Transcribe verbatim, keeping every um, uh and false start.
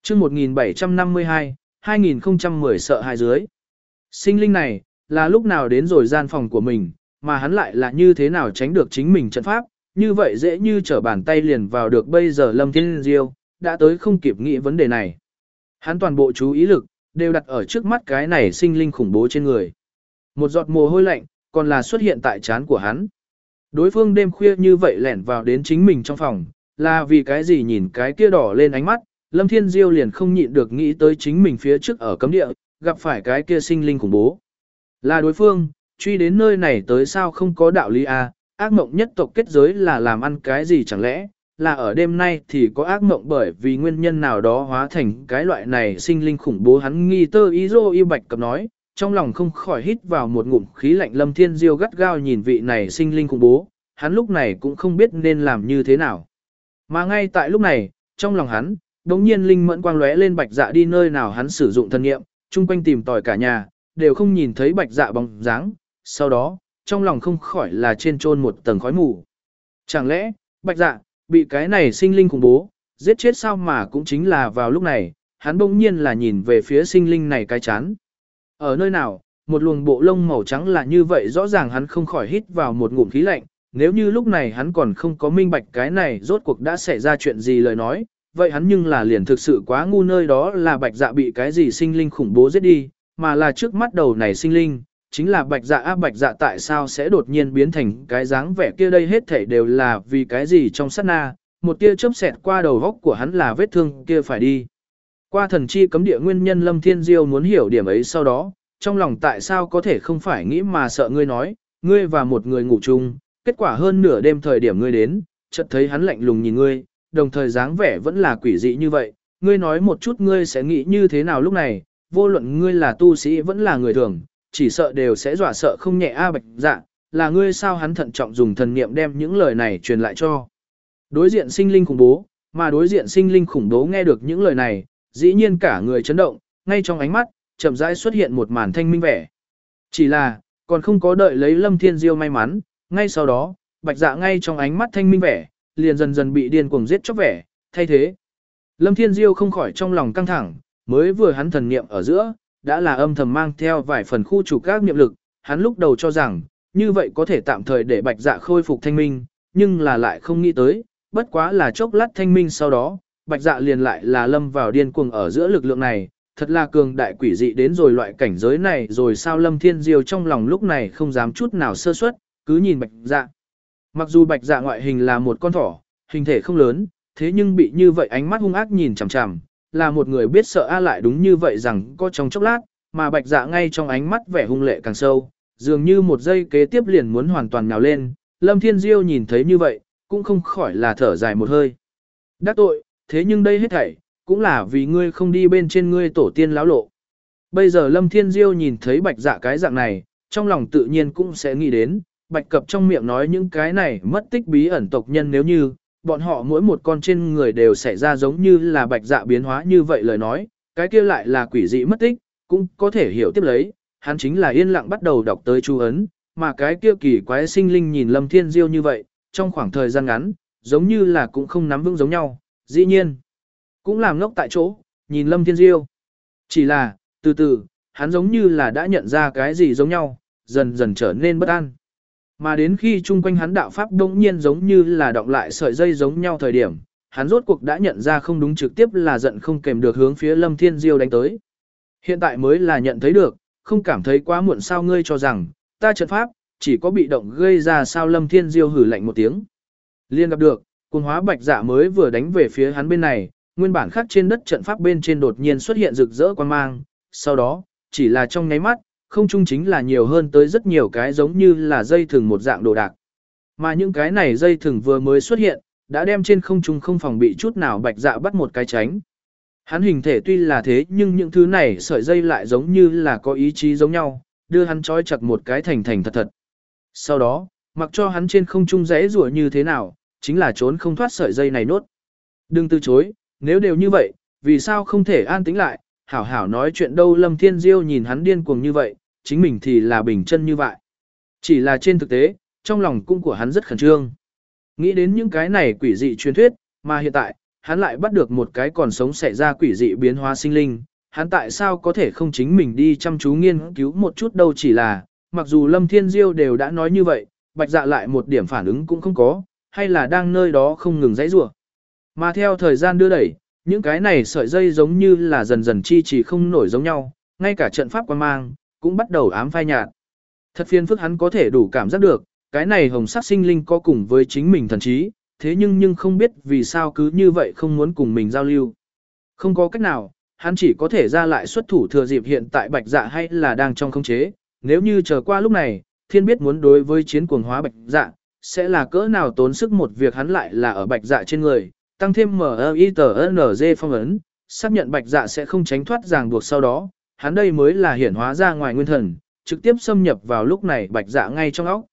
chương một nghìn bảy trăm năm mươi hai, hai nghìn không trăm mười sợ hãi dưới. Sinh linh này, là lúc nào đến rồi gian phòng của mình, mà hắn lại là như thế nào tránh được chính mình trận pháp, như vậy dễ như trở bàn tay liền vào được bây giờ Lâm Thiên Diêu, đã tới không kịp nghĩ vấn đề này. Hắn toàn bộ chú ý lực, đều đặt ở trước mắt cái này sinh linh khủng bố trên người. Một giọt mồ hôi lạnh, còn là xuất hiện tại trán của hắn. Đối phương đêm khuya như vậy lẻn vào đến chính mình trong phòng, là vì cái gì nhìn cái kia đỏ lên ánh mắt, Lâm Thiên Diêu liền không nhịn được nghĩ tới chính mình phía trước ở cấm địa, gặp phải cái kia sinh linh khủng bố. Là đối phương, truy đến nơi này tới sao không có đạo lý à, ác mộng nhất tộc kết giới là làm ăn cái gì chẳng lẽ, là ở đêm nay thì có ác mộng bởi vì nguyên nhân nào đó hóa thành cái loại này sinh linh khủng bố hắn nghi tơ ý rô y bạch cập nói, trong lòng không khỏi hít vào một ngụm khí lạnh Lâm Thiên Diêu gắt gao nhìn vị này sinh linh khủng bố, hắn lúc này cũng không biết nên làm như thế nào. Mà ngay tại lúc này, trong lòng hắn, đống nhiên linh mẫn quang lóe lên bạch dạ đi nơi nào hắn sử dụng thân nghiệm, chung quanh tìm tòi cả nhà, đều không nhìn thấy bạch dạ bóng dáng, sau đó, trong lòng không khỏi là trên trôn một tầng khói mù. Chẳng lẽ, bạch dạ, bị cái này sinh linh khủng bố, giết chết sao mà cũng chính là vào lúc này, hắn bỗng nhiên là nhìn về phía sinh linh này cái chán. Ở nơi nào, một luồng bộ lông màu trắng là như vậy rõ ràng hắn không khỏi hít vào một ngụm khí lạnh, nếu như lúc này hắn còn không có minh bạch cái này rốt cuộc đã xảy ra chuyện gì lời nói, vậy hắn nhưng là liền thực sự quá ngu nơi đó là bạch dạ bị cái gì sinh linh khủng bố giết đi, mà là trước mắt đầu này sinh linh, chính là bạch dạ á bạch dạ tại sao sẽ đột nhiên biến thành cái dáng vẻ kia đây hết thảy đều là vì cái gì trong sát na, một tia chớp xẹt qua đầu góc của hắn là vết thương kia phải đi. Qua thần chi cấm địa nguyên nhân Lâm Thiên Diêu muốn hiểu điểm ấy sau đó, trong lòng tại sao có thể không phải nghĩ mà sợ ngươi nói, ngươi và một người ngủ chung, kết quả hơn nửa đêm thời điểm ngươi đến, chợt thấy hắn lạnh lùng nhìn ngươi, đồng thời dáng vẻ vẫn là quỷ dị như vậy, ngươi nói một chút ngươi sẽ nghĩ như thế nào lúc này, vô luận ngươi là tu sĩ vẫn là người thường, chỉ sợ đều sẽ dọa sợ không nhẹ a bạch dạ, là ngươi sao hắn thận trọng dùng thần niệm đem những lời này truyền lại cho. Đối diện sinh linh khủng bố, mà đối diện sinh linh khủng bố nghe được những lời này, dĩ nhiên cả người chấn động, ngay trong ánh mắt, chậm rãi xuất hiện một màn thanh minh vẻ. Chỉ là, còn không có đợi lấy Lâm Thiên Diêu may mắn, ngay sau đó, bạch dạ ngay trong ánh mắt thanh minh vẻ, liền dần dần bị điên cuồng giết chóc vẻ, thay thế. Lâm Thiên Diêu không khỏi trong lòng căng thẳng, mới vừa hắn thần niệm ở giữa, đã là âm thầm mang theo vài phần khu chủ các niệm lực, hắn lúc đầu cho rằng, như vậy có thể tạm thời để bạch dạ khôi phục thanh minh, nhưng là lại không nghĩ tới, bất quá là chốc lát thanh minh sau đó, bạch dạ liền lại là lâm vào điên cuồng ở giữa lực lượng này, thật là cường đại quỷ dị đến rồi loại cảnh giới này rồi sao Lâm Thiên Diêu trong lòng lúc này không dám chút nào sơ suất, cứ nhìn bạch dạ. Mặc dù bạch dạ ngoại hình là một con thỏ, hình thể không lớn, thế nhưng bị như vậy ánh mắt hung ác nhìn chằm chằm, là một người biết sợ a lại đúng như vậy rằng có trong chốc lát, mà bạch dạ ngay trong ánh mắt vẻ hung lệ càng sâu, dường như một giây kế tiếp liền muốn hoàn toàn nhào lên, Lâm Thiên Diêu nhìn thấy như vậy, cũng không khỏi là thở dài một hơi. Đắc tội, thế nhưng đây hết thảy, cũng là vì ngươi không đi bên trên ngươi tổ tiên lão lộ. Bây giờ Lâm Thiên Diêu nhìn thấy bạch dạ cái dạng này, trong lòng tự nhiên cũng sẽ nghĩ đến, bạch cập trong miệng nói những cái này mất tích bí ẩn tộc nhân nếu như, bọn họ mỗi một con trên người đều xảy ra giống như là bạch dạ biến hóa như vậy lời nói, cái kia lại là quỷ dị mất tích, cũng có thể hiểu tiếp lấy, hắn chính là yên lặng bắt đầu đọc tới chú ấn, mà cái kia kỳ quái sinh linh nhìn Lâm Thiên Diêu như vậy, trong khoảng thời gian ngắn, giống như là cũng không nắm vững giống nhau, dĩ nhiên, cũng làm ngốc tại chỗ, nhìn Lâm Thiên Diêu. Chỉ là, từ từ, hắn giống như là đã nhận ra cái gì giống nhau, dần dần trở nên bất an. Mà đến khi chung quanh hắn đạo pháp đông nhiên giống như là động lại sợi dây giống nhau thời điểm, hắn rốt cuộc đã nhận ra không đúng trực tiếp là giận không kèm được hướng phía Lâm Thiên Diêu đánh tới. Hiện tại mới là nhận thấy được, không cảm thấy quá muộn sao ngươi cho rằng, ta trận pháp, chỉ có bị động gây ra sao Lâm Thiên Diêu hử lạnh một tiếng. Liên gặp được, cuồng hóa bạch dạ mới vừa đánh về phía hắn bên này, nguyên bản khắc trên đất trận pháp bên trên đột nhiên xuất hiện rực rỡ quang mang, sau đó, chỉ là trong nháy mắt, không chung chính là nhiều hơn tới rất nhiều cái giống như là dây thừng một dạng đồ đạc. Mà những cái này dây thừng vừa mới xuất hiện, đã đem trên không trung không phòng bị chút nào bạch dạ bắt một cái tránh. Hắn hình thể tuy là thế nhưng những thứ này sợi dây lại giống như là có ý chí giống nhau, đưa hắn trói chặt một cái thành thành thật thật. Sau đó, mặc cho hắn trên không trung rẽ rủa như thế nào, chính là trốn không thoát sợi dây này nốt. Đừng từ chối, nếu đều như vậy, vì sao không thể an tĩnh lại, hảo hảo nói chuyện đâu Lâm Thiên Diêu nhìn hắn điên cuồng như vậy, chính mình thì là bình chân như vậy. Chỉ là trên thực tế, trong lòng cung của hắn rất khẩn trương. Nghĩ đến những cái này quỷ dị truyền thuyết, mà hiện tại, hắn lại bắt được một cái còn sống xảy ra quỷ dị biến hóa sinh linh, hắn tại sao có thể không chính mình đi chăm chú nghiên cứu một chút đâu, chỉ là, mặc dù Lâm Thiên Diêu đều đã nói như vậy, Bạch Dạ lại một điểm phản ứng cũng không có, hay là đang nơi đó không ngừng giãy giụa. Mà theo thời gian đưa đẩy, những cái này sợi dây giống như là dần dần chi trì không nổi giống nhau, ngay cả trận pháp quan mang cũng bắt đầu ám phai nhạt. Thật phiền phức hắn có thể đủ cảm giác được, cái này hồng sắc sinh linh có cùng với chính mình thần trí, thế nhưng nhưng không biết vì sao cứ như vậy không muốn cùng mình giao lưu. Không có cách nào, hắn chỉ có thể ra lại xuất thủ thừa dịp hiện tại Bạch Dạ hay là đang trong khống chế, nếu như chờ qua lúc này, thiên biết muốn đối với chiến cuồng hóa Bạch Dạ, sẽ là cỡ nào tốn sức một việc hắn lại là ở Bạch Dạ trên người, tăng thêm em i tê en giê phong ấn, xác nhận Bạch Dạ sẽ không tránh thoát ràng buộc sau đó, hắn đây mới là hiển hóa ra ngoài nguyên thần, trực tiếp xâm nhập vào lúc này Bạch Dạ ngay trong óc.